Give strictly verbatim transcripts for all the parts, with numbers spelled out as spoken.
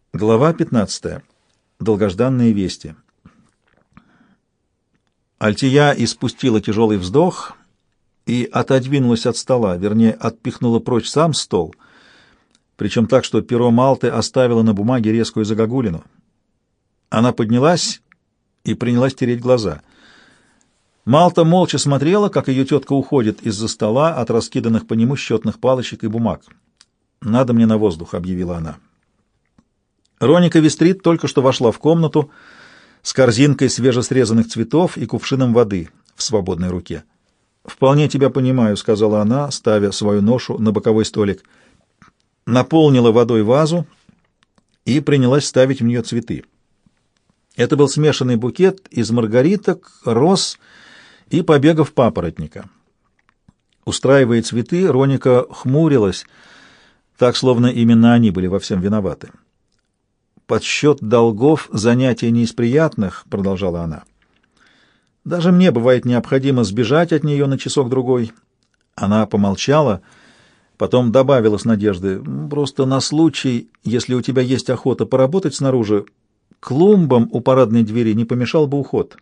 Глава пятнадцатая. Долгожданные вести. Альтия испустила тяжелый вздох и отодвинулась от стола, вернее, отпихнула прочь сам стол, причем так, что перо Малты оставило на бумаге резкую загогулину. Она поднялась и принялась тереть глаза. Малта молча смотрела, как ее тетка уходит из-за стола от раскиданных по нему счетных палочек и бумаг. «Надо мне на воздух», — объявила она. Роника Вестрит только что вошла в комнату с корзинкой свежесрезанных цветов и кувшином воды в свободной руке. «Вполне тебя понимаю», — сказала она, ставя свою ношу на боковой столик. Наполнила водой вазу и принялась ставить в нее цветы. Это был смешанный букет из маргариток, роз и побегов папоротника. Устраивая цветы, Роника хмурилась, так, словно именно они были во всем виноваты. «Подсчет долгов — занятие не из приятных», — продолжала она. «Даже мне бывает необходимо сбежать от нее на часок-другой». Она помолчала, потом добавила с надеждой: «Просто на случай, если у тебя есть охота поработать снаружи, клумбам у парадной двери не помешал бы уход».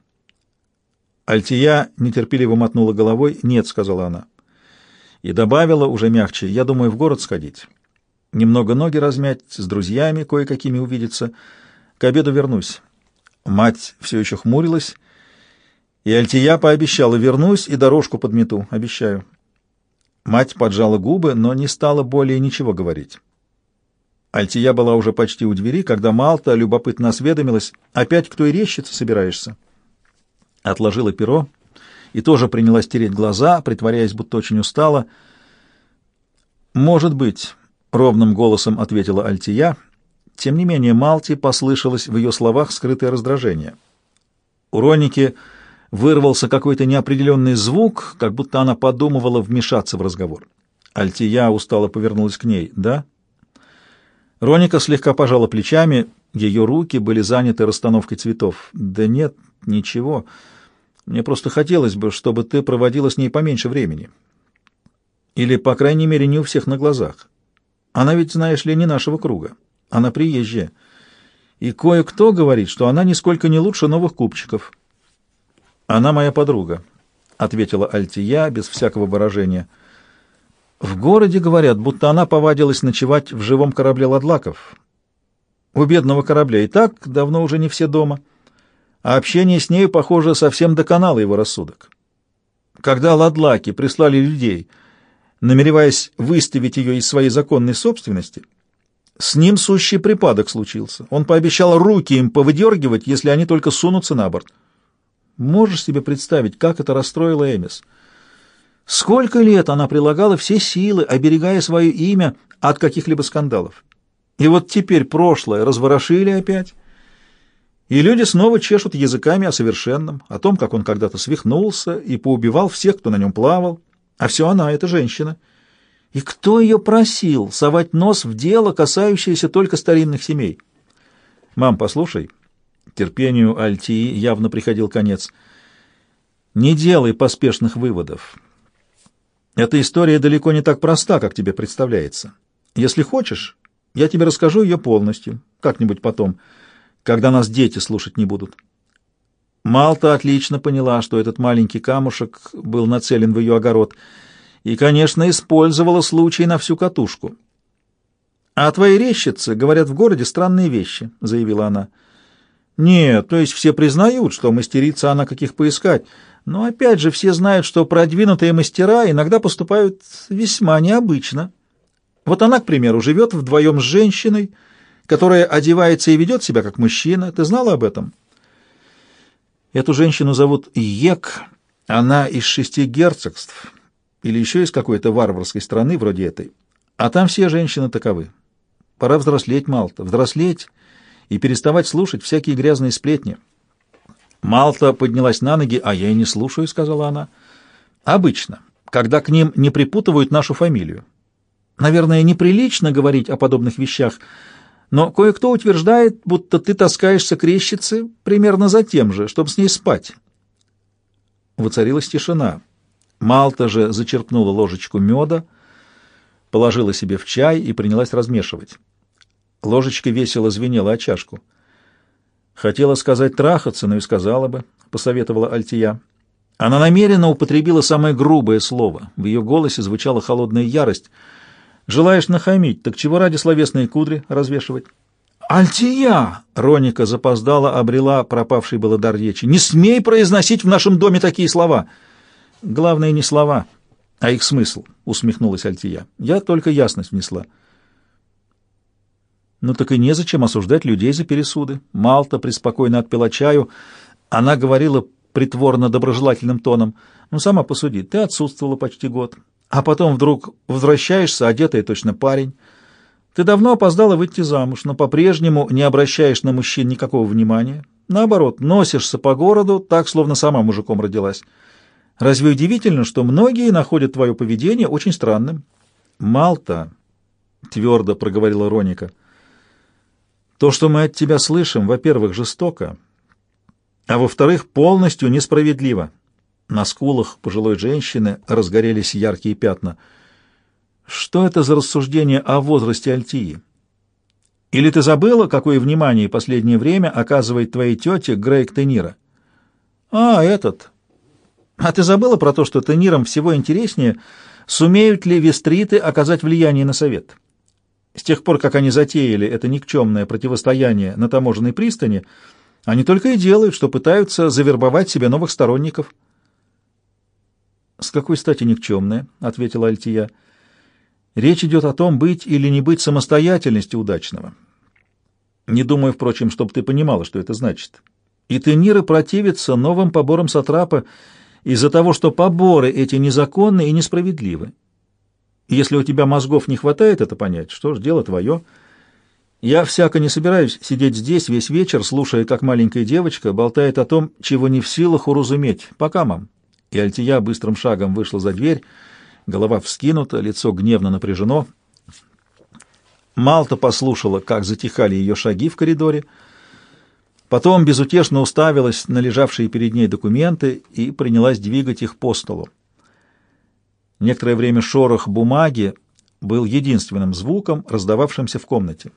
Альтия нетерпеливо мотнула головой. «Нет», — сказала она. И добавила уже мягче: «Я думаю, в город сходить. Немного ноги размять, с друзьями кое-какими увидеться. К обеду вернусь». Мать все еще хмурилась, и Альтия пообещала: «Вернусь и дорожку подмету, обещаю». Мать поджала губы, но не стала более ничего говорить. Альтия была уже почти у двери, когда Малта любопытно осведомилась: «Опять к той рещице собираешься?» Отложила перо и тоже принялась тереть глаза, притворяясь, будто очень устала. «Может быть», — ровным голосом ответила Альтия. Тем не менее, Малте послышалось в ее словах скрытое раздражение. У Роники вырвался какой-то неопределенный звук, как будто она подумывала вмешаться в разговор. Альтия устало повернулась к ней. «Да?» Роника слегка пожала плечами, ее руки были заняты расстановкой цветов. «Да нет, ничего. Мне просто хотелось бы, чтобы ты проводила с ней поменьше времени. Или, по крайней мере, не у всех на глазах. Она ведь, знаешь ли, не нашего круга. Она приезжая. И кое-кто говорит, что она нисколько не лучше новых купчиков». «Она моя подруга», — ответила Альтия без всякого выражения. «В городе говорят, будто она повадилась ночевать в живом корабле ладлаков. У бедного корабля и так давно уже не все дома, а общение с нею, похоже, совсем доконало его рассудок. Когда ладлаки прислали людей, намереваясь выставить ее из своей законной собственности, с ним сущий припадок случился. Он пообещал руки им повыдергивать, если они только сунутся на борт. Можешь себе представить, как это расстроило Эмис? Сколько лет она прилагала все силы, оберегая свое имя от каких-либо скандалов. И вот теперь прошлое разворошили опять, и люди снова чешут языками о совершенном, о том, как он когда-то свихнулся и поубивал всех, кто на нем плавал. А все она, эта женщина. И кто ее просил совать нос в дело, касающееся только старинных семей? «Мам, послушай». Терпению Альтии явно приходил конец. «Не делай поспешных выводов. Эта история далеко не так проста, как тебе представляется. Если хочешь, я тебе расскажу ее полностью, как-нибудь потом, когда нас дети слушать не будут». Малта отлично поняла, что этот маленький камушек был нацелен в ее огород, и, конечно, использовала случай на всю катушку. «А твои рещицы говорят в городе странные вещи», — заявила она. «Нет, то есть все признают, что мастерица она каких поискать, но опять же все знают, что продвинутые мастера иногда поступают весьма необычно. Вот она, к примеру, живет вдвоем с женщиной, которая одевается и ведет себя как мужчина. Ты знала об этом?» «Эту женщину зовут Ек, она из шести герцогств или еще из какой-то варварской страны вроде этой, а там все женщины таковы. Пора взрослеть, Малта, взрослеть и переставать слушать всякие грязные сплетни». Малта поднялась на ноги. «А я и не слушаю», — сказала она. «Обычно, когда к ним не припутывают нашу фамилию. Наверное, неприлично говорить о подобных вещах, но кое-кто утверждает, будто ты таскаешься к рещице примерно за тем же, чтобы с ней спать». Воцарилась тишина. Малта же зачерпнула ложечку меда, положила себе в чай и принялась размешивать. Ложечка весело звенела о чашку. «Хотела сказать трахаться, но и сказала бы», — посоветовала Альтия. Она намеренно употребила самое грубое слово. В ее голосе звучала холодная ярость. «Желаешь нахамить, так чего ради словесные кудри развешивать?» «Альтия!» — Роника запоздала, обрела пропавший было дар речи. «Не смей произносить в нашем доме такие слова!» «Главное не слова, а их смысл», — усмехнулась Альтия. «Я только ясность внесла». «Ну так и незачем осуждать людей за пересуды». Малта преспокойно отпила чаю. Она говорила притворно доброжелательным тоном. «Ну, сама посуди, ты отсутствовала почти год, а потом вдруг возвращаешься, одетая точно парень. Ты давно опоздала выйти замуж, но по-прежнему не обращаешь на мужчин никакого внимания. Наоборот, носишься по городу, так, словно сама мужиком родилась. Разве удивительно, что многие находят твое поведение очень странным?» «Малта», — твердо проговорила Роника, — «то, что мы от тебя слышим, во-первых, жестоко, а во-вторых, полностью несправедливо». На скулах пожилой женщины разгорелись яркие пятна. «Что это за рассуждение о возрасте Альтии? Или ты забыла, какое внимание последнее время оказывает твоей тете Грейг Тенира?» «А, этот. А ты забыла про то, что Тенирам всего интереснее, сумеют ли вестриты оказать влияние на совет? С тех пор, как они затеяли это никчемное противостояние на таможенной пристани, они только и делают, что пытаются завербовать себе новых сторонников». «С какой стати никчемное?» — ответила Альтия. «Речь идет о том, быть или не быть самостоятельности удачного. Не думаю, впрочем, чтобы ты понимала, что это значит. И Тениры противятся новым поборам сатрапа из-за того, что поборы эти незаконны и несправедливы. Если у тебя мозгов не хватает это понять, что ж, дело твое. Я всяко не собираюсь сидеть здесь весь вечер, слушая, как маленькая девочка болтает о том, чего не в силах уразуметь. Пока, мам». И Альтия быстрым шагом вышла за дверь, голова вскинута, лицо гневно напряжено. Малта послушала, как затихали ее шаги в коридоре, потом безутешно уставилась на лежавшие перед ней документы и принялась двигать их по столу. Некоторое время шорох бумаги был единственным звуком, раздававшимся в комнате.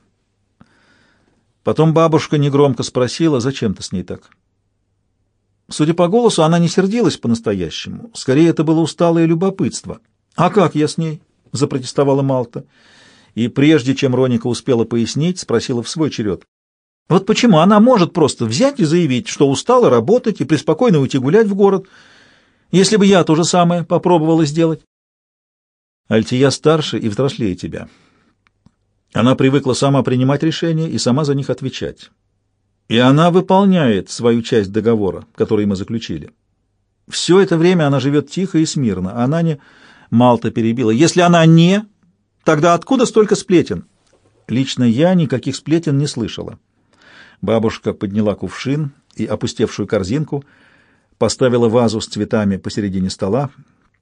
Потом бабушка негромко спросила, зачем ты с ней так? Судя по голосу, она не сердилась по-настоящему. Скорее, это было усталое любопытство. «А как я с ней?» — запротестовала Малта. И прежде чем Роника успела пояснить, спросила в свой черед. «Вот почему она может просто взять и заявить, что устала работать и преспокойно уйти гулять в город, если бы я то же самое попробовала сделать?» «Альтия старше и взрослее тебя. Она привыкла сама принимать решения и сама за них отвечать. И она выполняет свою часть договора, который мы заключили. Все это время она живет тихо и смирно. Она не...» Малта перебила. «Если она не, тогда откуда столько сплетен?» «Лично я никаких сплетен не слышала». Бабушка подняла кувшин и опустевшую корзинку, поставила вазу с цветами посередине стола.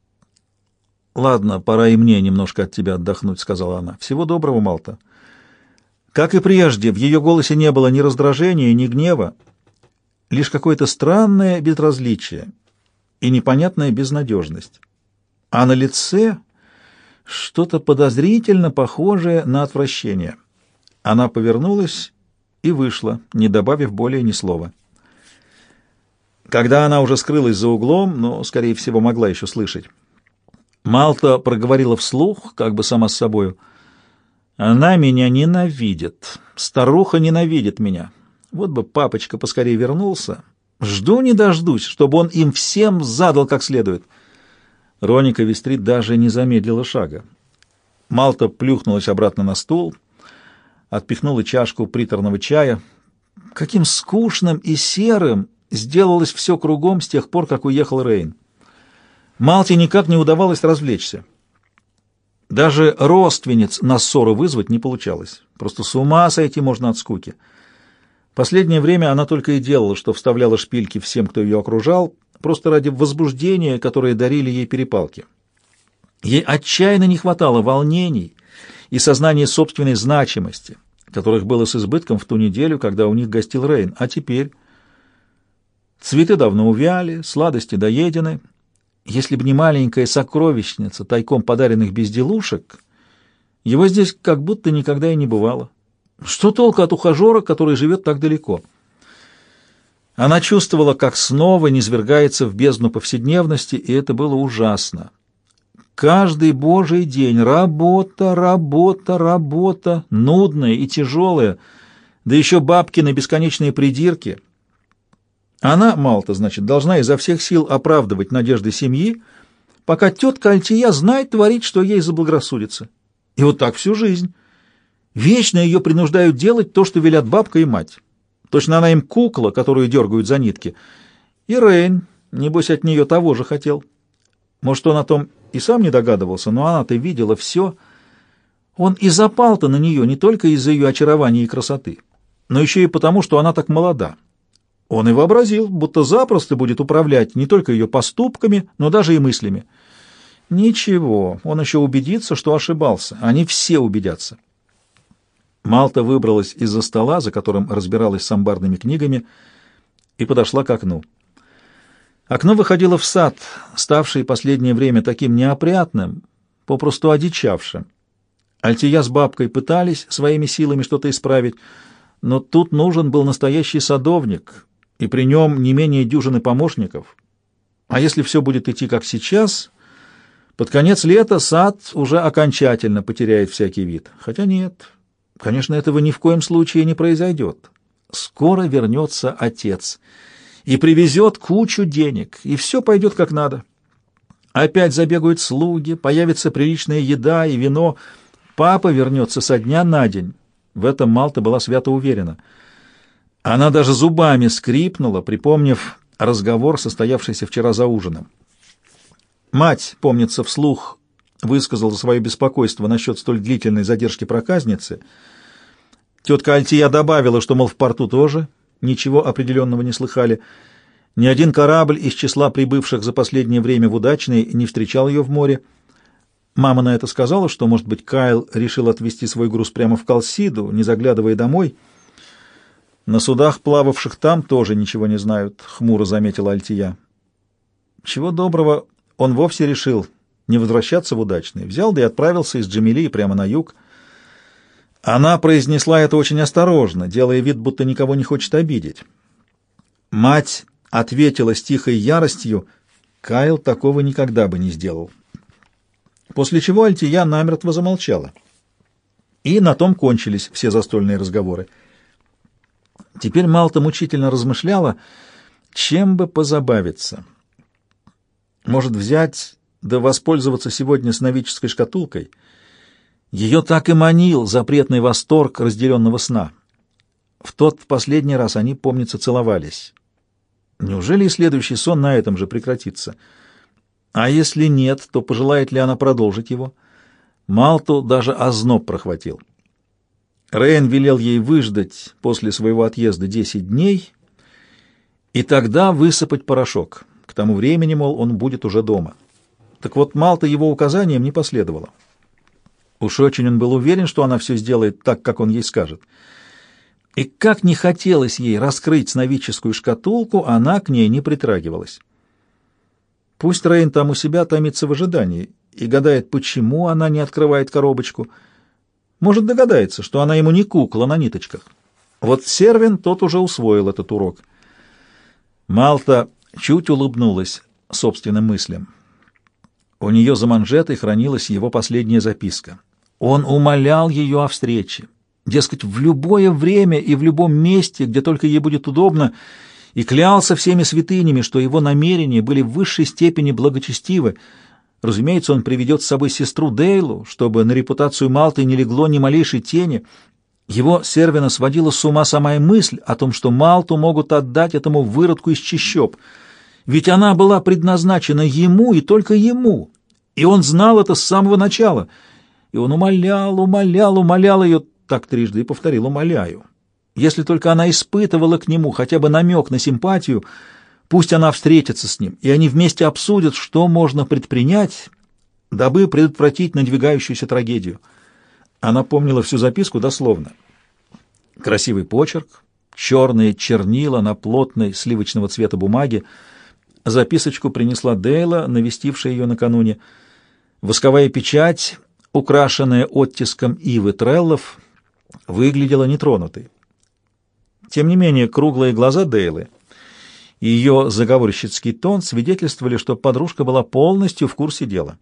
«Ладно, пора и мне немножко от тебя отдохнуть», — сказала она. «Всего доброго, Малта». Как и прежде, в ее голосе не было ни раздражения, ни гнева, лишь какое-то странное безразличие и непонятная безнадежность. А на лице что-то подозрительно похожее на отвращение. Она повернулась и вышла, не добавив более ни слова. Когда она уже скрылась за углом, но, скорее всего, могла еще слышать, Малта проговорила вслух, как бы сама с собою: «Она меня ненавидит. Старуха ненавидит меня. Вот бы папочка поскорее вернулся. Жду не дождусь, чтобы он им всем задал как следует». Роника Вестрит даже не замедлила шага. Малта плюхнулась обратно на стул, отпихнула чашку приторного чая. Каким скучным и серым сделалось все кругом с тех пор, как уехал Рейн. Малте никак не удавалось развлечься. Даже родственниц на ссору вызвать не получалось. Просто с ума сойти можно от скуки. Последнее время она только и делала, что вставляла шпильки всем, кто ее окружал, просто ради возбуждения, которое дарили ей перепалки. Ей отчаянно не хватало волнений и сознания собственной значимости, которых было с избытком в ту неделю, когда у них гостил Рейн. А теперь цветы давно увяли, сладости доедены. Если бы не маленькая сокровищница тайком подаренных безделушек, его здесь как будто никогда и не бывало. Что толку от ухажера, который живет так далеко? Она чувствовала, как снова низвергается в бездну повседневности, и это было ужасно. Каждый божий день работа, работа, работа, нудная и тяжелая, да еще бабкины бесконечные придирки. Она, Малта, значит, должна изо всех сил оправдывать надежды семьи, пока тетка Альтия знает творить, что ей заблагорассудится. И вот так всю жизнь. Вечно ее принуждают делать то, что велят бабка и мать. Точно она им кукла, которую дергают за нитки. И Рейн, небось, от нее того же хотел. Может, он о том и сам не догадывался, но она-то видела все. Он и запал-то на нее не только из-за ее очарования и красоты, но еще и потому, что она так молода. Он и вообразил, будто запросто будет управлять не только ее поступками, но даже и мыслями. Ничего, он еще убедится, что ошибался. Они все убедятся. Малта выбралась из-за стола, за которым разбиралась с амбарными книгами, и подошла к окну. Окно выходило в сад, ставший последнее время таким неопрятным, попросту одичавшим. Альтия с бабкой пытались своими силами что-то исправить, но тут нужен был настоящий садовник, и при нем не менее дюжины помощников. А если все будет идти как сейчас, под конец лета сад уже окончательно потеряет всякий вид. Хотя нет, конечно, этого ни в коем случае не произойдет. Скоро вернется отец и привезет кучу денег, и все пойдет как надо. Опять забегают слуги, появится приличная еда и вино. Папа вернется со дня на день. В этом Малта была свято уверена. Она даже зубами скрипнула, припомнив разговор, состоявшийся вчера за ужином. Мать, помнится, вслух высказала свое беспокойство насчет столь длительной задержки проказницы. Тетка Альтия добавила, что, мол, в порту тоже ничего определенного не слыхали. Ни один корабль из числа прибывших за последнее время в Удачный не встречал ее в море. Мама на это сказала, что, может быть, Кайл решил отвезти свой груз прямо в Калсиду, не заглядывая домой. На судах, плававших там, тоже ничего не знают, — хмуро заметила Альтия. Чего доброго, он вовсе решил не возвращаться в Удачный. Взял да и отправился из Джамилии прямо на юг. Она произнесла это очень осторожно, делая вид, будто никого не хочет обидеть. Мать ответила с тихой яростью: Кайл такого никогда бы не сделал. После чего Альтия намертво замолчала. И на том кончились все застольные разговоры. Теперь Малта мучительно размышляла, чем бы позабавиться. Может, взять да воспользоваться сегодня сновидческой шкатулкой? Ее так и манил запретный восторг разделенного сна. В тот в последний раз они, помнится, целовались. Неужели и следующий сон на этом же прекратится? А если нет, то пожелает ли она продолжить его? Малту даже озноб прохватил. Рейн велел ей выждать после своего отъезда десять дней и тогда высыпать порошок. К тому времени, мол, он будет уже дома. Так вот, Малта его указаниям не последовала. Уж очень он был уверен, что она все сделает так, как он ей скажет. И как не хотелось ей раскрыть сновидческую шкатулку, она к ней не притрагивалась. Пусть Рейн там у себя томится в ожидании и гадает, почему она не открывает коробочку. Может, догадается, что она ему не кукла на ниточках. Вот Сервин тот уже усвоил этот урок. Малта чуть улыбнулась собственным мыслям. У нее за манжетой хранилась его последняя записка. Он умолял ее о встрече. Дескать, в любое время и в любом месте, где только ей будет удобно, и клялся всеми святынями, что его намерения были в высшей степени благочестивы. Разумеется, он приведет с собой сестру Дейлу, чтобы на репутацию Малты не легло ни малейшей тени. Его Сервина сводила с ума самая мысль о том, что Малту могут отдать этому выродку из чащоб. Ведь она была предназначена ему и только ему, и он знал это с самого начала. И он умолял, умолял, умолял ее так трижды и повторил: умоляю. Если только она испытывала к нему хотя бы намек на симпатию, пусть она встретится с ним, и они вместе обсудят, что можно предпринять, дабы предотвратить надвигающуюся трагедию. Она помнила всю записку дословно. Красивый почерк, черные чернила на плотной сливочного цвета бумаге. Записочку принесла Дейла, навестившая ее накануне. Восковая печать, украшенная оттиском ивы треллов. выглядела нетронутой. Тем не менее, круглые глаза Дейлы и ее заговорщицкий тон свидетельствовали, что подружка была полностью в курсе дела.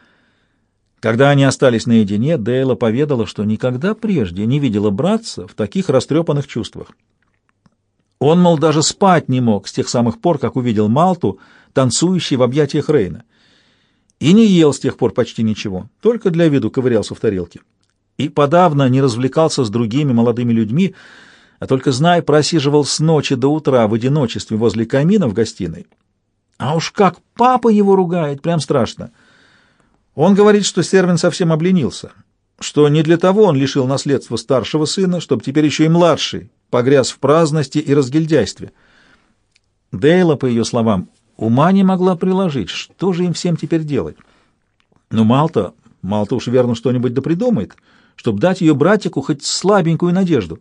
Когда они остались наедине, Дейла поведала, что никогда прежде не видела братца в таких растрепанных чувствах. Он, мол, даже спать не мог с тех самых пор, как увидел Малту, танцующей в объятиях Рейна. И не ел с тех пор почти ничего, только для виду ковырялся в тарелке. И подавно не развлекался с другими молодыми людьми, а только, знай, просиживал с ночи до утра в одиночестве возле камина в гостиной. А уж как папа его ругает, прям страшно. Он говорит, что Сервин совсем обленился, что не для того он лишил наследства старшего сына, чтобы теперь еще и младший погряз в праздности и разгильдяйстве. Дейла, по ее словам, ума не могла приложить, что же им всем теперь делать. Но Малта, Малта уж верно что-нибудь да придумает, чтобы дать ее братику хоть слабенькую надежду.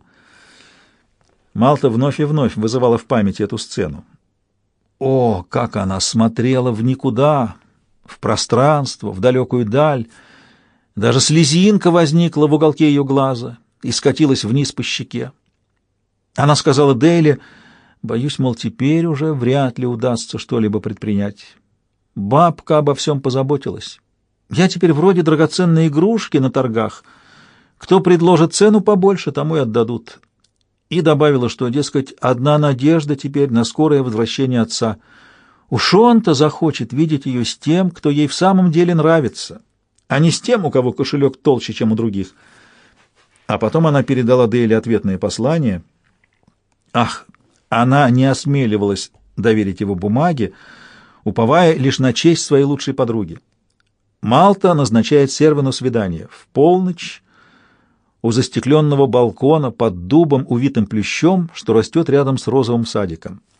Малта вновь и вновь вызывала в памяти эту сцену. О, как она смотрела в никуда, в пространство, в далекую даль! Даже слезинка возникла в уголке ее глаза и скатилась вниз по щеке. Она сказала Дейле: «Боюсь, мол, теперь уже вряд ли удастся что-либо предпринять. Бабка обо всем позаботилась. Я теперь вроде драгоценной игрушки на торгах. Кто предложит цену побольше, тому и отдадут». И добавила, что, дескать, одна надежда теперь на скорое возвращение отца. Уж он-то захочет видеть ее с тем, кто ей в самом деле нравится, а не с тем, у кого кошелек толще, чем у других. А потом она передала Дейле ответное послание. Ах, она не осмеливалась доверить его бумаге, уповая лишь на честь своей лучшей подруги. Малта назначает Сервину свидание в полночь у застекленного балкона под дубом, увитым плющом, что растет рядом с розовым садиком.